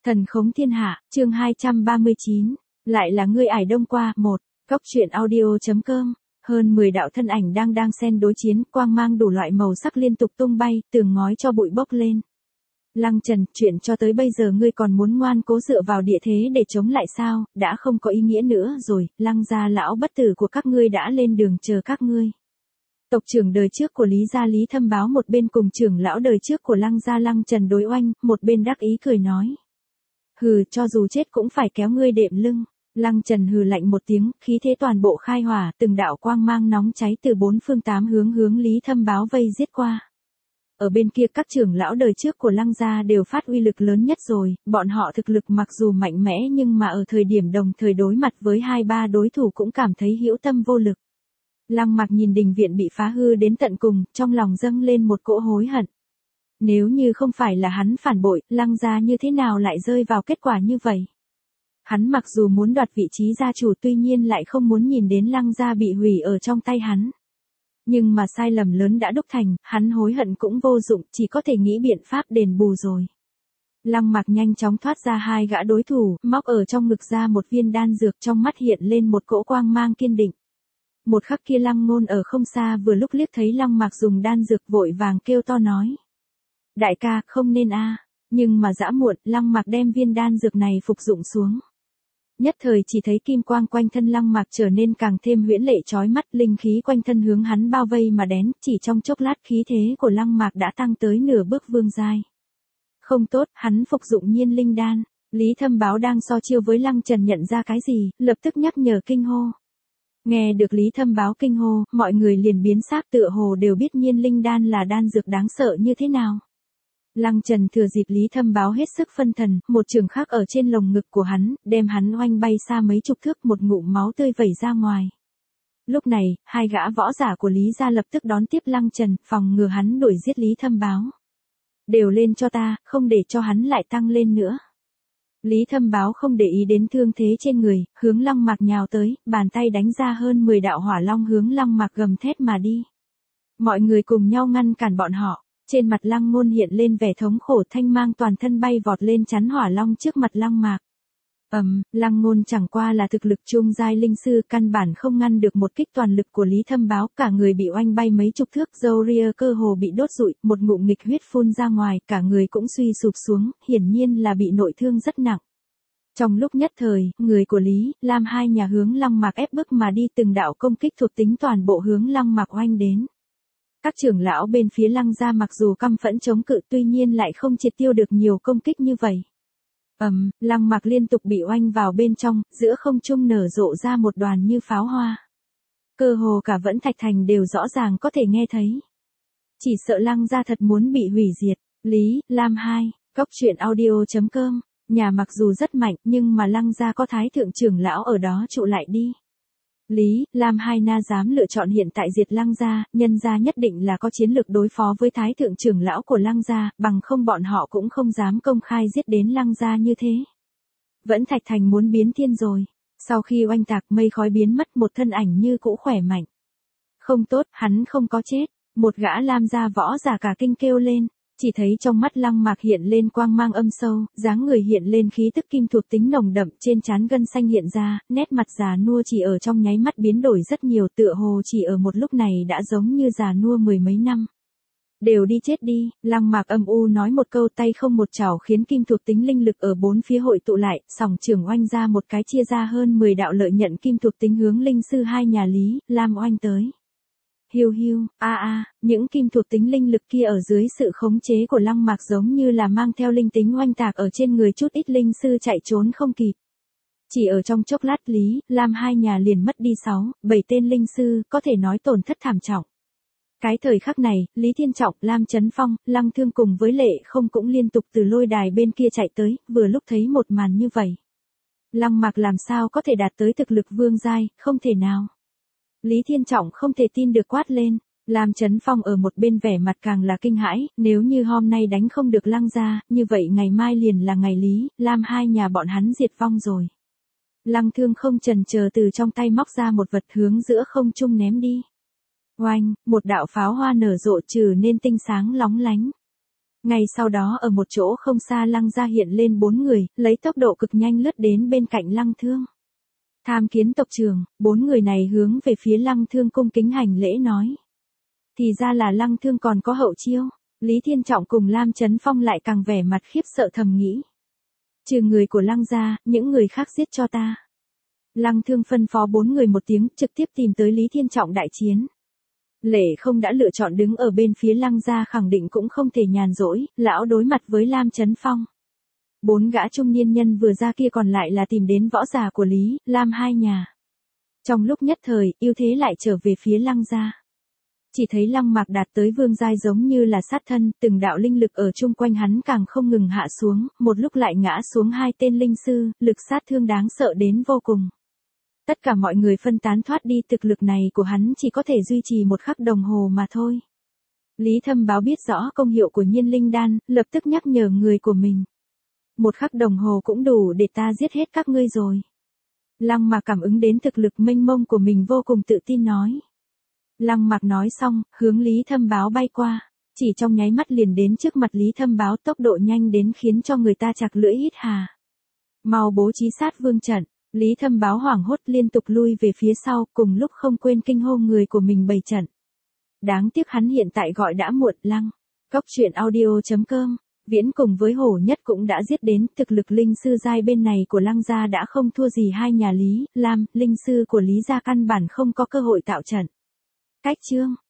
Thần khống thiên hạ, chương 239. Lại là ngươi ải đông qua, một. Góc truyện audio.com. Hơn 10 đạo thân ảnh đang xen đối chiến, quang mang đủ loại màu sắc liên tục tung bay, tường ngói cho bụi bốc lên. Lăng Trần, chuyện cho tới bây giờ ngươi còn muốn ngoan cố dựa vào địa thế để chống lại sao, đã không có ý nghĩa nữa rồi, Lăng gia lão bất tử của các ngươi đã lên đường chờ các ngươi. Tộc trưởng đời trước của Lý gia Lý Thâm Báo một bên cùng trưởng lão đời trước của Lăng gia Lăng Trần đối oanh, một bên đắc ý cười nói. Hừ, cho dù chết cũng phải kéo ngươi đệm lưng. Lăng Trần hừ lạnh một tiếng, khí thế toàn bộ khai hỏa, từng đạo quang mang nóng cháy từ bốn phương tám hướng Lý Thâm Báo vây giết qua. Ở bên kia các trưởng lão đời trước của Lăng gia đều phát uy lực lớn nhất rồi, bọn họ thực lực mặc dù mạnh mẽ nhưng mà ở thời điểm đồng thời đối mặt với 2-3 đối thủ cũng cảm thấy hữu tâm vô lực. Lăng Mặc nhìn đình viện bị phá hư đến tận cùng, trong lòng dâng lên một cỗ hối hận. Nếu như không phải là hắn phản bội, Lăng gia như thế nào lại rơi vào kết quả như vậy? Hắn mặc dù muốn đoạt vị trí gia chủ tuy nhiên lại không muốn nhìn đến Lăng gia bị hủy ở trong tay hắn. Nhưng mà sai lầm lớn đã đúc thành, hắn hối hận cũng vô dụng, chỉ có thể nghĩ biện pháp đền bù rồi. Lăng Mặc nhanh chóng thoát ra hai gã đối thủ, móc ở trong ngực ra một viên đan dược, trong mắt hiện lên một cỗ quang mang kiên định. Một khắc kia Lăng Ngôn ở không xa vừa lúc liếc thấy Lăng Mặc dùng đan dược vội vàng kêu to nói. Đại ca, không nên a. Nhưng mà dã muộn, Lăng Mặc đem viên đan dược này phục dụng xuống. Nhất thời chỉ thấy kim quang quanh thân Lăng Mặc trở nên càng thêm huyễn lệ chói mắt, linh khí quanh thân hướng hắn bao vây mà đến, chỉ trong chốc lát khí thế của Lăng Mặc đã tăng tới nửa bước vương giai. Không tốt, hắn phục dụng nhiên linh đan. Lý Thâm Báo đang so chiêu với Lăng Trần nhận ra cái gì, lập tức nhắc nhở kinh hô. Nghe được Lý Thâm Báo kinh hô, mọi người liền biến sắc, tựa hồ đều biết nhiên linh đan là đan dược đáng sợ như thế nào. Lăng Trần thừa dịp Lý Thâm Báo hết sức phân thần, một trường khắc ở trên lồng ngực của hắn, đem hắn oanh bay xa mấy chục thước, một ngụm máu tươi vẩy ra ngoài. Lúc này, hai gã võ giả của Lý gia lập tức đón tiếp Lăng Trần, phòng ngừa hắn đuổi giết Lý Thâm Báo. Đều lên cho ta, không để cho hắn lại tăng lên nữa. Lý Thâm Báo không để ý đến thương thế trên người, hướng Lăng Mặc nhào tới, bàn tay đánh ra hơn 10 đạo hỏa long hướng Lăng Mặc gầm thét mà đi. Mọi người cùng nhau ngăn cản bọn họ. Trên mặt Lăng Ngôn hiện lên vẻ thống khổ, thanh mang toàn thân bay vọt lên chắn hỏa long trước mặt Lăng Mạc. Lăng Ngôn chẳng qua là thực lực trung giai linh sư, căn bản không ngăn được một kích toàn lực của Lý Thâm Báo, cả người bị oanh bay mấy chục thước, râu ria cơ hồ bị đốt rụi, một ngụm nghịch huyết phun ra ngoài, cả người cũng suy sụp xuống, hiển nhiên là bị nội thương rất nặng. Trong lúc nhất thời, người của Lý, Lam hai nhà hướng Lăng Mạc ép bức mà đi, từng đạo công kích thuộc tính toàn bộ hướng Lăng Mạc oanh đến. Các trưởng lão bên phía Lăng gia mặc dù căm phẫn chống cự tuy nhiên lại không triệt tiêu được nhiều công kích như vậy. Lăng Mặc liên tục bị oanh vào bên trong, giữa không trung nở rộ ra một đoàn như pháo hoa. Cơ hồ cả Vẫn Thạch Thành đều rõ ràng có thể nghe thấy. Chỉ sợ Lăng gia thật muốn bị hủy diệt. Lý, Lam 2, Góc truyện audio.com. Nhà mặc dù rất mạnh nhưng mà Lăng gia có thái thượng trưởng lão ở đó trụ lại đi. Lý, Lam hai na dám lựa chọn hiện tại diệt Lăng gia, nhân gia nhất định là có chiến lược đối phó với thái thượng trưởng lão của Lăng gia, bằng không bọn họ cũng không dám công khai giết đến Lăng gia như thế. Vẫn Thạch Thành muốn biến thiên rồi. Sau khi oanh tạc mây khói biến mất, một thân ảnh như cũ khỏe mạnh. Không tốt, hắn không có chết. Một gã Lam gia võ giả cả kinh kêu lên. Chỉ thấy trong mắt Lăng Mạc hiện lên quang mang âm sâu, dáng người hiện lên khí tức kim thuộc tính nồng đậm, trên trán gân xanh hiện ra, nét mặt già nua chỉ ở trong nháy mắt biến đổi rất nhiều, tựa hồ chỉ ở một lúc này đã giống như già nua mười mấy năm. Đều đi chết đi, Lăng Mạc âm u nói một câu, tay không một chảo khiến kim thuộc tính linh lực ở bốn phía hội tụ lại, sòng trưởng oanh ra một cái, chia ra hơn 10 đạo lợi nhận kim thuộc tính hướng linh sư hai nhà Lý, Lam oanh tới. Hiu hiu, những kim thuộc tính linh lực kia ở dưới sự khống chế của Lăng Mạc giống như là mang theo linh tính oanh tạc ở trên người, chút ít linh sư chạy trốn không kịp. Chỉ ở trong chốc lát Lý, Lam hai nhà liền mất đi 6-7 tên linh sư, có thể nói tổn thất thảm trọng. Cái thời khắc này, Lý Thiên Trọng, Lam Chấn Phong, Lăng Thương cùng với Lệ Không cũng liên tục từ lôi đài bên kia chạy tới, vừa lúc thấy một màn như vậy. Lăng Mạc làm sao có thể đạt tới thực lực vương giai, không thể nào. Lý Thiên Trọng không thể tin được quát lên, Lam Chấn Phong ở một bên vẻ mặt càng là kinh hãi, nếu như hôm nay đánh không được Lăng gia, như vậy ngày mai liền là ngày Lý, Lam hai nhà bọn hắn diệt vong rồi. Lăng Thương không chần chờ từ trong tay móc ra một vật hướng giữa không trung ném đi. Oanh, một đạo pháo hoa nở rộ trừ nên tinh sáng lóng lánh. Ngay sau đó ở một chỗ không xa Lăng gia hiện lên 4 người, lấy tốc độ cực nhanh lướt đến bên cạnh Lăng Thương. Tham kiến tộc trưởng, 4 người này hướng về phía Lăng Thương cung kính hành lễ nói. Thì ra là Lăng Thương còn có hậu chiêu, Lý Thiên Trọng cùng Lam Chấn Phong lại càng vẻ mặt khiếp sợ thầm nghĩ. Trừ người của Lăng gia, những người khác giết cho ta. Lăng Thương phân phó 4 người một tiếng, trực tiếp tìm tới Lý Thiên Trọng đại chiến. Lệ Không đã lựa chọn đứng ở bên phía Lăng gia khẳng định cũng không thể nhàn rỗi, lão đối mặt với Lam Chấn Phong. 4 gã trung niên nhân vừa ra kia còn lại là tìm đến võ giả của Lý, Lam hai nhà. Trong lúc nhất thời, ưu thế lại trở về phía Lăng gia. Chỉ thấy Lăng Mạc đạt tới vương giai giống như là sát thân, từng đạo linh lực ở chung quanh hắn càng không ngừng hạ xuống, một lúc lại ngã xuống 2 tên linh sư, lực sát thương đáng sợ đến vô cùng. Tất cả mọi người phân tán thoát đi, thực lực này của hắn chỉ có thể duy trì một khắc đồng hồ mà thôi. Lý Thâm Báo biết rõ công hiệu của nhiên linh đan, lập tức nhắc nhở người của mình. Một khắc đồng hồ cũng đủ để ta giết hết các ngươi rồi. Lăng Mạc cảm ứng đến thực lực mênh mông của mình vô cùng tự tin nói. Lăng Mạc nói xong, hướng Lý Thâm Báo bay qua, chỉ trong nháy mắt liền đến trước mặt Lý Thâm Báo, tốc độ nhanh đến khiến cho người ta chặt lưỡi hít hà. Mau bố trí sát vương trận. Lý Thâm Báo hoảng hốt liên tục lui về phía sau, cùng lúc không quên kinh hô người của mình bày trận. Đáng tiếc hắn hiện tại gọi đã muộn. Lăng. Cốc truyện audio.com. Viễn cùng với Hổ Nhất cũng đã giết đến, thực lực linh sư giai bên này của Lăng gia đã không thua gì hai nhà Lý, Lam, linh sư của Lý gia căn bản không có cơ hội tạo trận. Cách chương